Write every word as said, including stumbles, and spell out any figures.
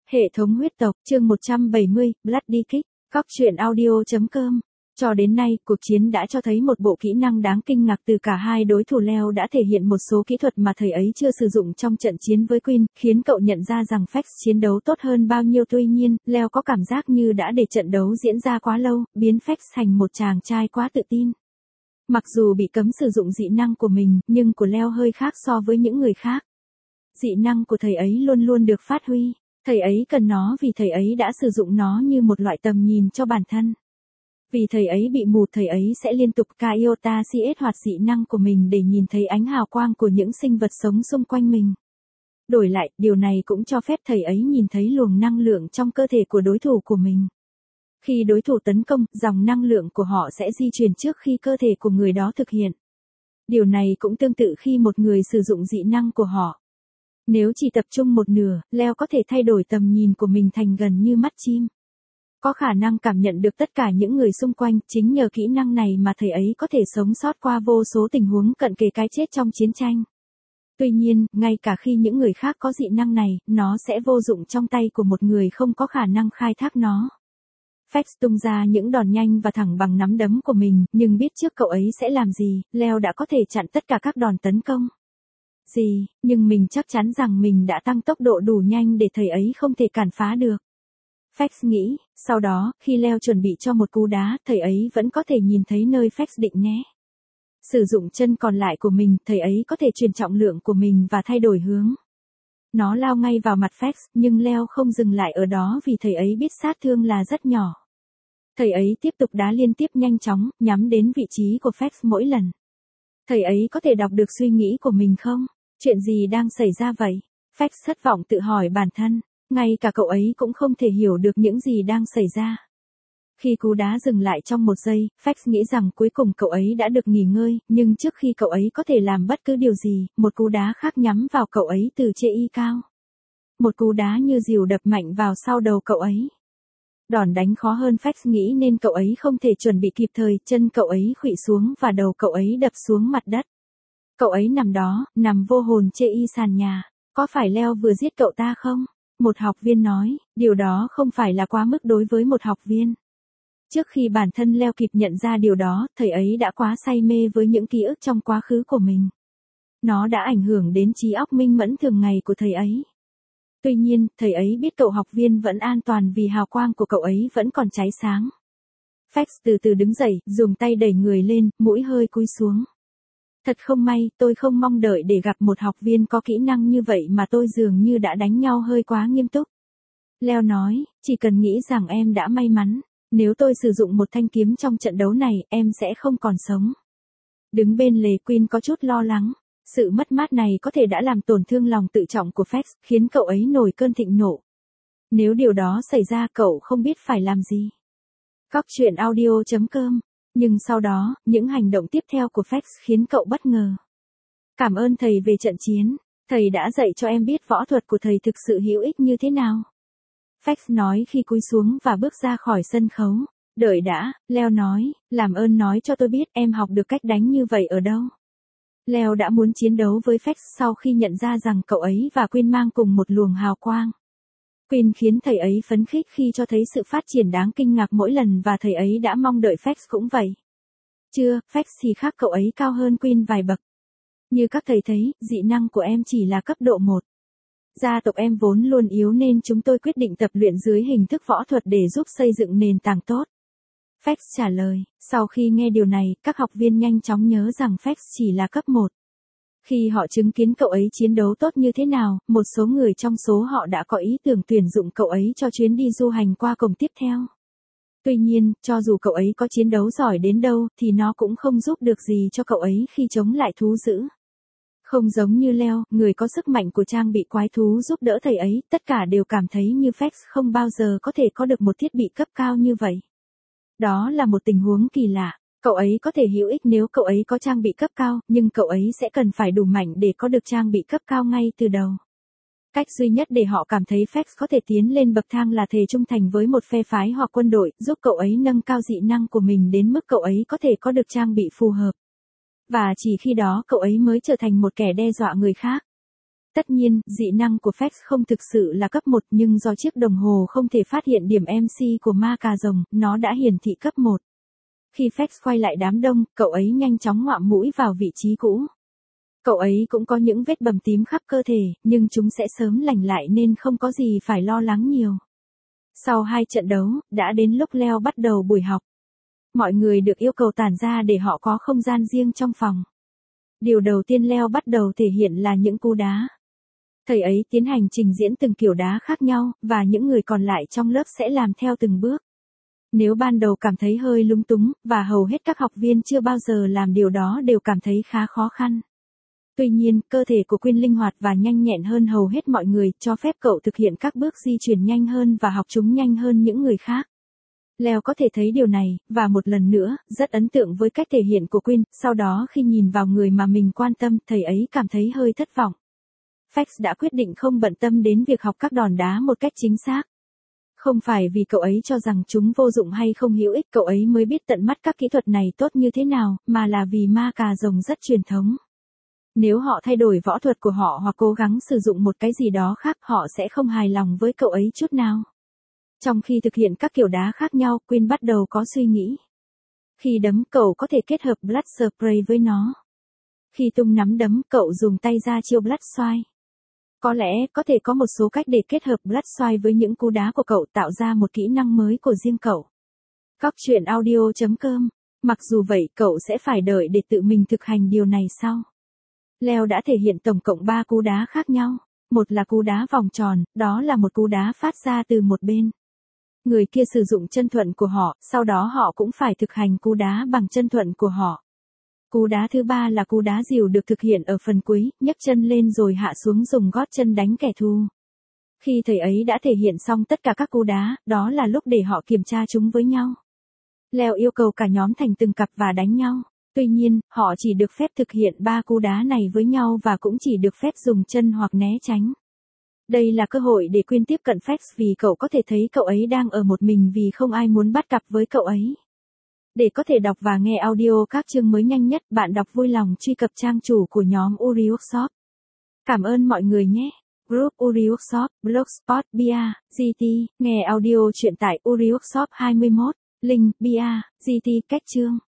Hệ thống huyết tộc, chương một trăm bảy mươi, Bloody Kick, Cóc truyện audio.com. Cho đến nay, cuộc chiến đã cho thấy một bộ kỹ năng đáng kinh ngạc từ cả hai đối thủ. Leo đã thể hiện một số kỹ thuật mà thầy ấy chưa sử dụng trong trận chiến với Queen, khiến cậu nhận ra rằng Fax chiến đấu tốt hơn bao nhiêu. Tuy nhiên, Leo có cảm giác như đã để trận đấu diễn ra quá lâu, biến Fax thành một chàng trai quá tự tin. Mặc dù bị cấm sử dụng dị năng của mình, nhưng của Leo hơi khác so với những người khác. Dị năng của thầy ấy luôn luôn được phát huy. Thầy ấy cần nó vì thầy ấy đã sử dụng nó như một loại tầm nhìn cho bản thân. Vì thầy ấy bị mù, thầy ấy sẽ liên tục Kaiota cs hoạt dị năng của mình để nhìn thấy ánh hào quang của những sinh vật sống xung quanh mình. Đổi lại, điều này cũng cho phép thầy ấy nhìn thấy luồng năng lượng trong cơ thể của đối thủ của mình. Khi đối thủ tấn công, dòng năng lượng của họ sẽ di chuyển trước khi cơ thể của người đó thực hiện. Điều này cũng tương tự khi một người sử dụng dị năng của họ. Nếu chỉ tập trung một nửa, Leo có thể thay đổi tầm nhìn của mình thành gần như mắt chim. Có khả năng cảm nhận được tất cả những người xung quanh. Chính nhờ kỹ năng này mà thầy ấy có thể sống sót qua vô số tình huống cận kề cái chết trong chiến tranh. Tuy nhiên, ngay cả khi những người khác có dị năng này, nó sẽ vô dụng trong tay của một người không có khả năng khai thác nó. Fax tung ra những đòn nhanh và thẳng bằng nắm đấm của mình, nhưng biết trước cậu ấy sẽ làm gì, Leo đã có thể chặn tất cả các đòn tấn công. Gì, nhưng mình chắc chắn rằng mình đã tăng tốc độ đủ nhanh để thầy ấy không thể cản phá được. Fax nghĩ, sau đó, khi Leo chuẩn bị cho một cú đá, thầy ấy vẫn có thể nhìn thấy nơi Fax định né. Sử dụng chân còn lại của mình, thầy ấy có thể chuyển trọng lượng của mình và thay đổi hướng. Nó lao ngay vào mặt Fax, nhưng Leo không dừng lại ở đó vì thầy ấy biết sát thương là rất nhỏ. Thầy ấy tiếp tục đá liên tiếp nhanh chóng, nhắm đến vị trí của Fax mỗi lần. Thầy ấy có thể đọc được suy nghĩ của mình không? Chuyện gì đang xảy ra vậy? Fax thất vọng tự hỏi bản thân. Ngay cả cậu ấy cũng không thể hiểu được những gì đang xảy ra. Khi cú đá dừng lại trong một giây, Fax nghĩ rằng cuối cùng cậu ấy đã được nghỉ ngơi, nhưng trước khi cậu ấy có thể làm bất cứ điều gì, một cú đá khác nhắm vào cậu ấy từ trên y cao. Một cú đá như dìu đập mạnh vào sau đầu cậu ấy. Đòn đánh khó hơn Fax nghĩ nên cậu ấy không thể chuẩn bị kịp thời, chân cậu ấy khuỵu xuống và đầu cậu ấy đập xuống mặt đất. Cậu ấy nằm đó, nằm vô hồn trên y sàn nhà. Có phải Leo vừa giết cậu ta không? Một học viên nói, điều đó không phải là quá mức đối với một học viên. Trước khi bản thân Leo kịp nhận ra điều đó, thầy ấy đã quá say mê với những ký ức trong quá khứ của mình. Nó đã ảnh hưởng đến trí óc minh mẫn thường ngày của thầy ấy. Tuy nhiên, thầy ấy biết cậu học viên vẫn an toàn vì hào quang của cậu ấy vẫn còn cháy sáng. Fax từ từ đứng dậy, dùng tay đẩy người lên, mũi hơi cúi xuống. Thật không may, tôi không mong đợi để gặp một học viên có kỹ năng như vậy mà tôi dường như đã đánh nhau hơi quá nghiêm túc. Leo nói, chỉ cần nghĩ rằng em đã may mắn. Nếu tôi sử dụng một thanh kiếm trong trận đấu này, em sẽ không còn sống. Đứng bên lề, Queen có chút lo lắng. Sự mất mát này có thể đã làm tổn thương lòng tự trọng của Fax, khiến cậu ấy nổi cơn thịnh nộ. Nếu điều đó xảy ra, cậu không biết phải làm gì. Cóc truyện audio.com. Nhưng sau đó, những hành động tiếp theo của Fax khiến cậu bất ngờ. Cảm ơn thầy về trận chiến. Thầy đã dạy cho em biết võ thuật của thầy thực sự hữu ích như thế nào. Fax nói khi cúi xuống và bước ra khỏi sân khấu. Đợi đã, Leo nói, làm ơn nói cho tôi biết em học được cách đánh như vậy ở đâu. Leo đã muốn chiến đấu với Fax sau khi nhận ra rằng cậu ấy và Queen mang cùng một luồng hào quang. Queen khiến thầy ấy phấn khích khi cho thấy sự phát triển đáng kinh ngạc mỗi lần và thầy ấy đã mong đợi Fax cũng vậy. Chưa, Fax thì khác, cậu ấy cao hơn Queen vài bậc. Như các thầy thấy, dị năng của em chỉ là cấp độ một. Gia tộc em vốn luôn yếu nên chúng tôi quyết định tập luyện dưới hình thức võ thuật để giúp xây dựng nền tảng tốt. Fax trả lời, sau khi nghe điều này, các học viên nhanh chóng nhớ rằng Fax chỉ là cấp một. Khi họ chứng kiến cậu ấy chiến đấu tốt như thế nào, một số người trong số họ đã có ý tưởng tuyển dụng cậu ấy cho chuyến đi du hành qua cổng tiếp theo. Tuy nhiên, cho dù cậu ấy có chiến đấu giỏi đến đâu, thì nó cũng không giúp được gì cho cậu ấy khi chống lại thú dữ. Không giống như Leo, người có sức mạnh của trang bị quái thú giúp đỡ thầy ấy, tất cả đều cảm thấy như Fax không bao giờ có thể có được một thiết bị cấp cao như vậy. Đó là một tình huống kỳ lạ. Cậu ấy có thể hữu ích nếu cậu ấy có trang bị cấp cao, nhưng cậu ấy sẽ cần phải đủ mạnh để có được trang bị cấp cao ngay từ đầu. Cách duy nhất để họ cảm thấy Fax có thể tiến lên bậc thang là thề trung thành với một phe phái hoặc quân đội, giúp cậu ấy nâng cao dị năng của mình đến mức cậu ấy có thể có được trang bị phù hợp. Và chỉ khi đó cậu ấy mới trở thành một kẻ đe dọa người khác. Tất nhiên, dị năng của Fax không thực sự là cấp một nhưng do chiếc đồng hồ không thể phát hiện điểm em xê của ma cà rồng, nó đã hiển thị cấp một. Khi Fax quay lại đám đông, cậu ấy nhanh chóng ngoạm mũi vào vị trí cũ. Cậu ấy cũng có những vết bầm tím khắp cơ thể, nhưng chúng sẽ sớm lành lại nên không có gì phải lo lắng nhiều. Sau hai trận đấu, đã đến lúc Leo bắt đầu buổi học. Mọi người được yêu cầu tản ra để họ có không gian riêng trong phòng. Điều đầu tiên Leo bắt đầu thể hiện là những cú đá. Thầy ấy tiến hành trình diễn từng kiểu đá khác nhau, và những người còn lại trong lớp sẽ làm theo từng bước. Nếu ban đầu cảm thấy hơi lúng túng, và hầu hết các học viên chưa bao giờ làm điều đó đều cảm thấy khá khó khăn. Tuy nhiên, cơ thể của Quinn linh hoạt và nhanh nhẹn hơn hầu hết mọi người, cho phép cậu thực hiện các bước di chuyển nhanh hơn và học chúng nhanh hơn những người khác. Leo có thể thấy điều này, và một lần nữa, rất ấn tượng với cách thể hiện của Quinn. Sau đó khi nhìn vào người mà mình quan tâm, thầy ấy cảm thấy hơi thất vọng. Fax đã quyết định không bận tâm đến việc học các đòn đá một cách chính xác. Không phải vì cậu ấy cho rằng chúng vô dụng hay không hữu ích, cậu ấy mới biết tận mắt các kỹ thuật này tốt như thế nào, mà là vì ma cà rồng rất truyền thống. Nếu họ thay đổi võ thuật của họ hoặc cố gắng sử dụng một cái gì đó khác, họ sẽ không hài lòng với cậu ấy chút nào. Trong khi thực hiện các kiểu đá khác nhau, Quinn bắt đầu có suy nghĩ. Khi đấm, cậu có thể kết hợp Blood Spray với nó. Khi tung nắm đấm, cậu dùng tay ra chiêu Blood Swipe. Có lẽ, có thể có một số cách để kết hợp Blood Swipe với những cú đá của cậu, tạo ra một kỹ năng mới của riêng cậu. Cóc truyện audio chấm com. Mặc dù vậy, cậu sẽ phải đợi để tự mình thực hành điều này sau. Leo đã thể hiện tổng cộng ba cú đá khác nhau. Một là cú đá vòng tròn, đó là một cú đá phát ra từ một bên. Người kia sử dụng chân thuận của họ, sau đó họ cũng phải thực hành cú đá bằng chân thuận của họ. Cú đá thứ ba là cú đá dìu được thực hiện ở phần cuối, nhấc chân lên rồi hạ xuống dùng gót chân đánh kẻ thù. Khi thầy ấy đã thể hiện xong tất cả các cú đá, đó là lúc để họ kiểm tra chúng với nhau. Leo yêu cầu cả nhóm thành từng cặp và đánh nhau. Tuy nhiên, họ chỉ được phép thực hiện ba cú đá này với nhau và cũng chỉ được phép dùng chân hoặc né tránh. Đây là cơ hội để Quinn tiếp cận Fax vì cậu có thể thấy cậu ấy đang ở một mình vì không ai muốn bắt cặp với cậu ấy. Để có thể đọc và nghe audio các chương mới nhanh nhất, bạn đọc vui lòng truy cập trang chủ của nhóm Uri Workshop. Cảm ơn mọi người nhé. Group Uri Workshop, Blogspot, bia, giê tê, nghe audio truyện tại Uri Workshop hai mươi mốt, link, bia, giê tê, cách chương.